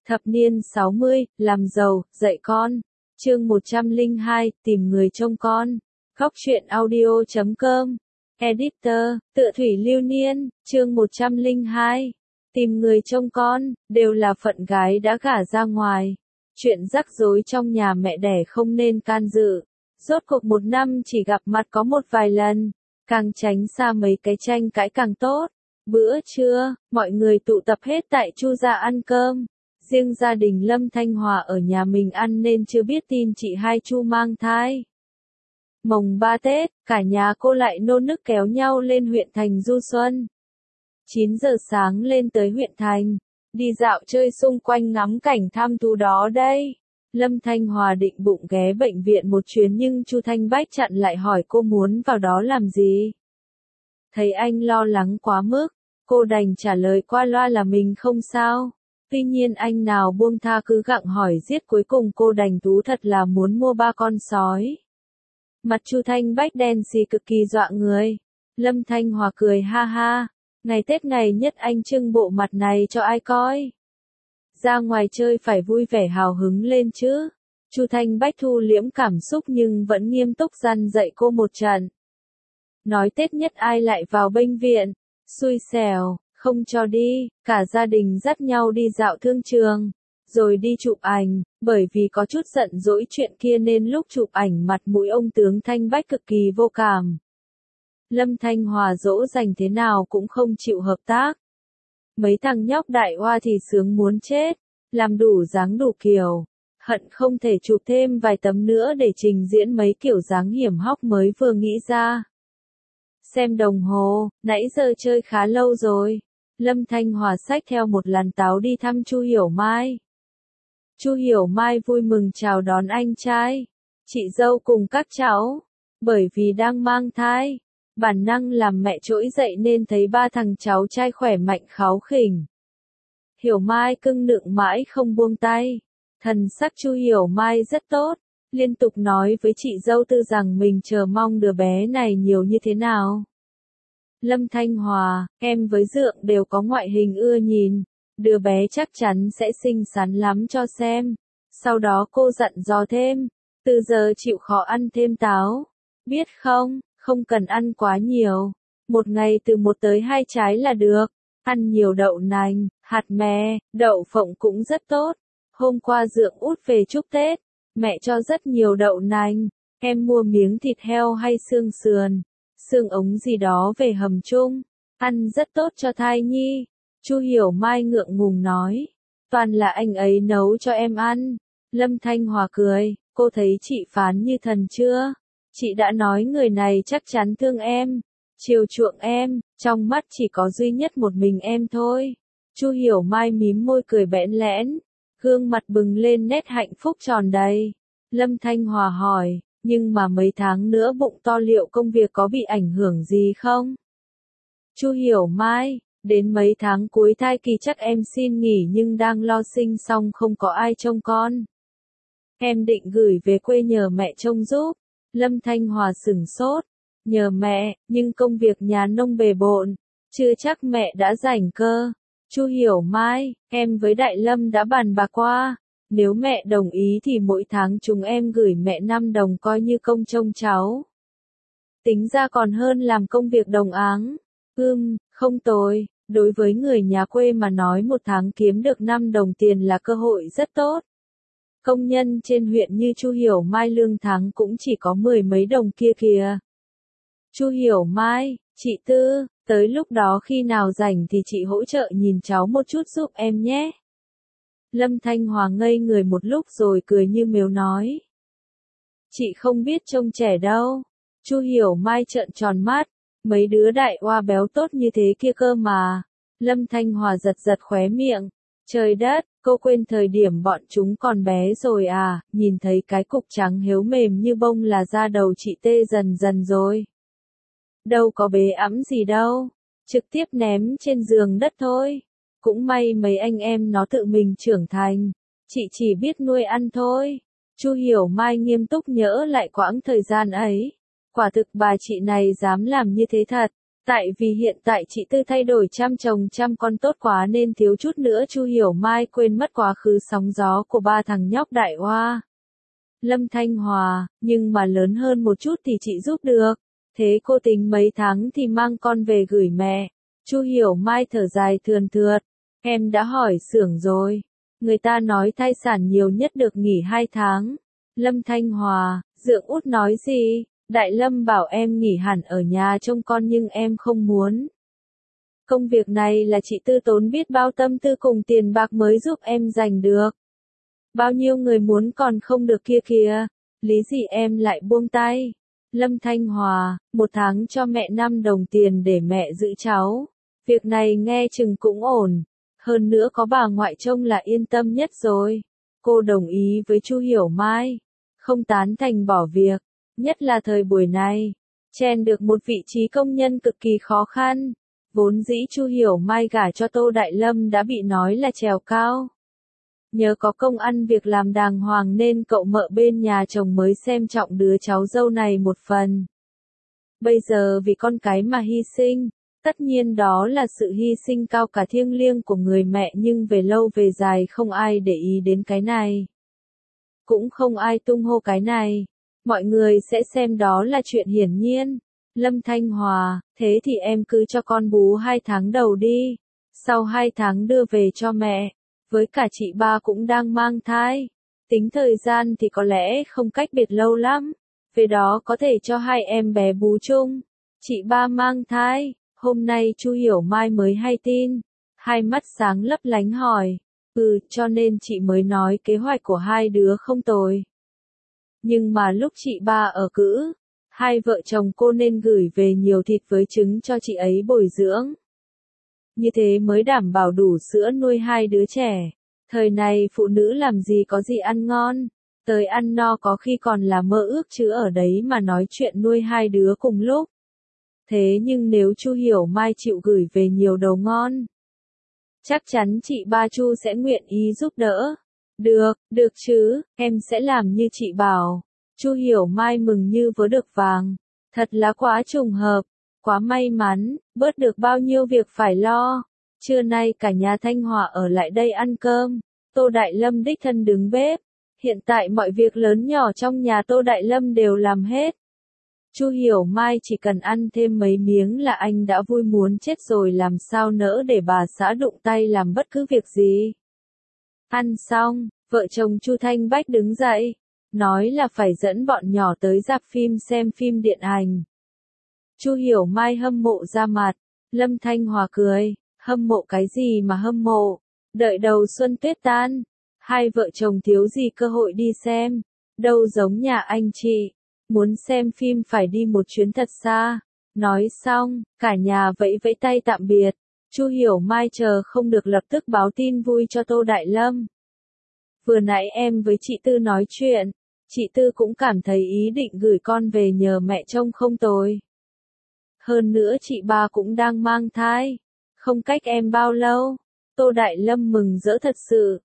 Thập niên 60, làm giàu, dạy con. Chương 102, tìm người trông con. Góc truyện audio.com. Editor, Tựa Thủy Lưu Niên, chương 102. Tìm người trông con, đều là phận gái đã gả ra ngoài. Chuyện rắc rối trong nhà mẹ đẻ không nên can dự. Rốt cuộc một năm chỉ gặp mặt có một vài lần. Càng tránh xa mấy cái tranh cãi càng tốt. Bữa trưa, mọi người tụ tập hết tại Chu gia ăn cơm. Riêng gia đình Lâm Thanh Hòa ở nhà mình ăn nên chưa biết tin chị hai Chu mang thai. Mồng 3 Tết, cả nhà cô lại nôn nức kéo nhau lên huyện thành du xuân. 9 giờ sáng lên tới huyện thành, đi dạo chơi xung quanh ngắm cảnh thăm thú đó đây. Lâm Thanh Hòa định bụng ghé bệnh viện một chuyến nhưng Chu Thanh Bách chặn lại hỏi cô muốn vào đó làm gì. Thấy anh lo lắng quá mức, cô đành trả lời qua loa là mình không sao. Tuy nhiên anh nào buông tha cứ gặng hỏi giết, cuối cùng cô đành thú thật là muốn mua 3 con sói. Mặt Chu Thanh Bách đen xì cực kỳ dọa người. Lâm Thanh Hòa cười ha ha, ngày Tết ngày nhất anh trưng bộ mặt này cho ai coi. Ra ngoài chơi phải vui vẻ hào hứng lên chứ. Chu Thanh Bách thu liễm cảm xúc nhưng vẫn nghiêm túc răn dạy cô một trận. Nói Tết nhất ai lại vào bệnh viện, xui xẻo, không cho đi, cả gia đình dắt nhau đi dạo thương trường, rồi đi chụp ảnh, bởi vì có chút giận dỗi chuyện kia nên lúc chụp ảnh mặt mũi ông tướng Thanh Bách cực kỳ vô cảm. Lâm Thanh Hòa dỗ dành thế nào cũng không chịu hợp tác. Mấy thằng nhóc đại hoa thì sướng muốn chết, làm đủ dáng đủ kiểu, hận không thể chụp thêm vài tấm nữa để trình diễn mấy kiểu dáng hiểm hóc mới vừa nghĩ ra. Xem đồng hồ, nãy giờ chơi khá lâu rồi. Lâm Thanh Hòa xách theo một làn táo đi thăm Chu Hiểu Mai. Chu Hiểu Mai vui mừng chào đón anh trai, chị dâu cùng các cháu. Bởi vì đang mang thai, bản năng làm mẹ trỗi dậy nên thấy 3 thằng cháu trai khỏe mạnh kháu khỉnh. Hiểu Mai cưng nựng mãi không buông tay. Thần sắc Chu Hiểu Mai rất tốt, liên tục nói với chị dâu Tư rằng mình chờ mong đứa bé này nhiều như thế nào. Lâm Thanh Hòa, em với Dượng đều có ngoại hình ưa nhìn, đứa bé chắc chắn sẽ xinh xắn lắm cho xem. Sau đó cô dặn dò thêm, từ giờ chịu khó ăn thêm táo, biết không, không cần ăn quá nhiều, một ngày từ 1 tới 2 trái là được, ăn nhiều đậu nành, hạt mè, đậu phộng cũng rất tốt. Hôm qua Dượng út về chúc Tết, mẹ cho rất nhiều đậu nành, em mua miếng thịt heo hay xương sườn, xương ống gì đó về hầm chung, ăn rất tốt cho thai nhi. Chu Hiểu Mai ngượng ngùng nói, toàn là anh ấy nấu cho em ăn. Lâm Thanh Hòa cười, cô thấy chị Phán như thần chưa? Chị đã nói người này chắc chắn thương em, chiều chuộng em, trong mắt chỉ có duy nhất một mình em thôi. Chu Hiểu Mai mím môi cười bẽn lẽn, gương mặt bừng lên nét hạnh phúc tròn đầy. Lâm Thanh Hòa hỏi, nhưng mà mấy tháng nữa bụng to liệu công việc có bị ảnh hưởng gì không? Chu Hiểu Mai, đến mấy tháng cuối thai kỳ chắc em xin nghỉ nhưng đang lo sinh xong không có ai trông con. Em định gửi về quê nhờ mẹ trông giúp. Lâm Thanh Hòa sửng sốt, nhờ mẹ, nhưng công việc nhà nông bề bộn, chưa chắc mẹ đã rảnh cơ. Chu Hiểu Mai, em với Đại Lâm đã bàn bạc qua, nếu mẹ đồng ý thì mỗi tháng chúng em gửi mẹ 5 đồng coi như công trông cháu. Tính ra còn hơn làm công việc đồng áng. Không tồi, đối với người nhà quê mà nói một tháng kiếm được 5 đồng tiền là cơ hội rất tốt. Công nhân trên huyện như Chu Hiểu Mai lương tháng cũng chỉ có 10 mấy đồng kia kìa. Chu Hiểu Mai, chị Tư, tới lúc đó khi nào rảnh thì chị hỗ trợ nhìn cháu một chút giúp em nhé. Lâm Thanh Hòa ngây người một lúc rồi cười như mếu nói. Chị không biết trông trẻ đâu. Chu Hiểu Mai trợn tròn mắt, mấy đứa đại oa béo tốt như thế kia cơ mà. Lâm Thanh Hòa giật giật khóe miệng. Trời đất, cô quên thời điểm bọn chúng còn bé rồi à, nhìn thấy cái cục trắng héo mềm như bông là da đầu chị tê dần dần rồi. Đâu có bế ẵm gì đâu, trực tiếp ném trên giường đất thôi. Cũng may mấy anh em nó tự mình trưởng thành, chị chỉ biết nuôi ăn thôi. Chu Hiểu Mai nghiêm túc nhớ lại quãng thời gian ấy. Quả thực bà chị này dám làm như thế thật. Tại vì hiện tại chị Tư thay đổi chăm chồng chăm con tốt quá nên thiếu chút nữa Chu Hiểu Mai quên mất quá khứ sóng gió của ba thằng nhóc Đại Oa, Lâm Thanh Hòa, nhưng mà lớn hơn một chút thì chị giúp được. Thế cô tính mấy tháng thì mang con về gửi mẹ. Chu Hiểu Mai thở dài thườn thượt. Em đã hỏi xưởng rồi. Người ta nói thai sản nhiều nhất được nghỉ 2 tháng. Lâm Thanh Hòa, dượng út nói gì? Đại Lâm bảo em nghỉ hẳn ở nhà trông con nhưng em không muốn. Công việc này là chị Tư tốn biết bao tâm tư cùng tiền bạc mới giúp em giành được. Bao nhiêu người muốn còn không được kia kìa. Lý gì em lại buông tay? Lâm Thanh Hòa, 1 tháng cho mẹ 5 đồng tiền để mẹ giữ cháu. Việc này nghe chừng cũng ổn. Hơn nữa có bà ngoại trông là yên tâm nhất rồi. Cô đồng ý với Chu Hiểu Mai. Không tán thành bỏ việc. Nhất là thời buổi này. Chen được một vị trí công nhân cực kỳ khó khăn. Vốn dĩ Chu Hiểu Mai gả cho Tô Đại Lâm đã bị nói là trèo cao. Nhờ có công ăn việc làm đàng hoàng nên cậu mợ bên nhà chồng mới xem trọng đứa cháu dâu này một phần. Bây giờ vì con cái mà hy sinh, tất nhiên đó là sự hy sinh cao cả thiêng liêng của người mẹ nhưng về lâu về dài không ai để ý đến cái này. Cũng không ai tung hô cái này. Mọi người sẽ xem đó là chuyện hiển nhiên. Lâm Thanh Hòa, thế thì em cứ cho con bú 2 tháng đầu đi. Sau 2 tháng đưa về cho mẹ. Với cả chị ba cũng đang mang thai. Tính thời gian thì có lẽ không cách biệt lâu lắm. Về đó có thể cho 2 em bé bú chung. Chị ba mang thai. Hôm nay Chu Hiểu Mai mới hay tin. Hai mắt sáng lấp lánh hỏi. Cho nên chị mới nói kế hoạch của 2 đứa không tồi. Nhưng mà lúc chị ba ở cữ, 2 vợ chồng cô nên gửi về nhiều thịt với trứng cho chị ấy bồi dưỡng. Như thế mới đảm bảo đủ sữa nuôi 2 đứa trẻ. Thời này phụ nữ làm gì có gì ăn ngon. Tới ăn no có khi còn là mơ ước chứ ở đấy mà nói chuyện nuôi 2 đứa cùng lúc. Thế nhưng nếu Chu Hiểu Mai chịu gửi về nhiều đồ ngon, chắc chắn chị ba Chu sẽ nguyện ý giúp đỡ. Được chứ, em sẽ làm như chị bảo. Chu Hiểu Mai mừng như vớ được vàng. Thật là quá trùng hợp, quá may mắn, bớt được bao nhiêu việc phải lo. Trưa nay cả nhà Thanh Hòa ở lại đây ăn cơm. Tô Đại Lâm đích thân đứng bếp. Hiện tại mọi việc lớn nhỏ trong nhà Tô Đại Lâm đều làm hết. Chu Hiểu Mai chỉ cần ăn thêm mấy miếng là anh đã vui muốn chết rồi, làm sao nỡ để bà xã đụng tay làm bất cứ việc gì. Ăn xong, vợ chồng Chu Thanh Bách đứng dậy, nói là phải dẫn bọn nhỏ tới rạp phim xem phim điện ảnh. Chu Hiểu Mai hâm mộ ra mặt, Lâm Thanh Hòa cười, hâm mộ cái gì mà hâm mộ, đợi đầu xuân Tết tan, 2 vợ chồng thiếu gì cơ hội đi xem, đâu giống nhà anh chị, muốn xem phim phải đi một chuyến thật xa. Nói xong, cả nhà vẫy vẫy tay tạm biệt. Chu Hiểu Mai chờ không được lập tức báo tin vui cho Tô Đại Lâm. Vừa nãy em với chị Tư nói chuyện, chị Tư cũng cảm thấy ý định gửi con về nhờ mẹ trông không tồi. Hơn nữa chị ba cũng đang mang thai, không cách em bao lâu. Tô Đại Lâm mừng rỡ thật sự.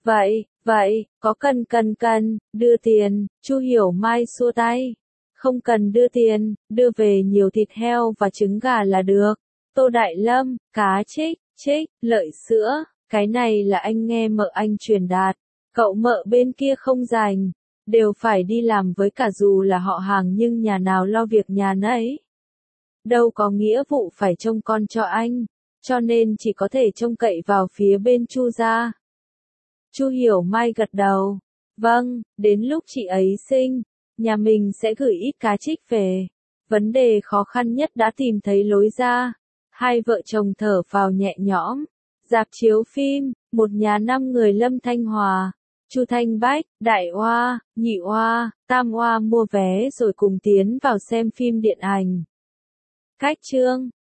Vậy, có cần, đưa tiền, Chu Hiểu Mai xua tay. Không cần đưa tiền, đưa về nhiều thịt heo và trứng gà là được. Tô Đại Lâm, cá trích, lợi sữa, cái này là anh nghe mợ anh truyền đạt. Cậu mợ bên kia không rành, đều phải đi làm với cả dù là họ hàng nhưng nhà nào lo việc nhà nấy. Đâu có nghĩa vụ phải trông con cho anh, cho nên chỉ có thể trông cậy vào phía bên Chu gia. Chu Hiểu Mai gật đầu. Vâng, đến lúc chị ấy sinh, nhà mình sẽ gửi ít cá trích về. Vấn đề khó khăn nhất đã tìm thấy lối ra. 2 vợ chồng thở phào nhẹ nhõm. Rạp chiếu phim, một nhà 5 người Lâm Thanh Hòa, Chu Thanh Bách, Đại Oa, Nhị Oa, Tam Oa mua vé rồi cùng tiến vào xem phim điện ảnh. Cách chương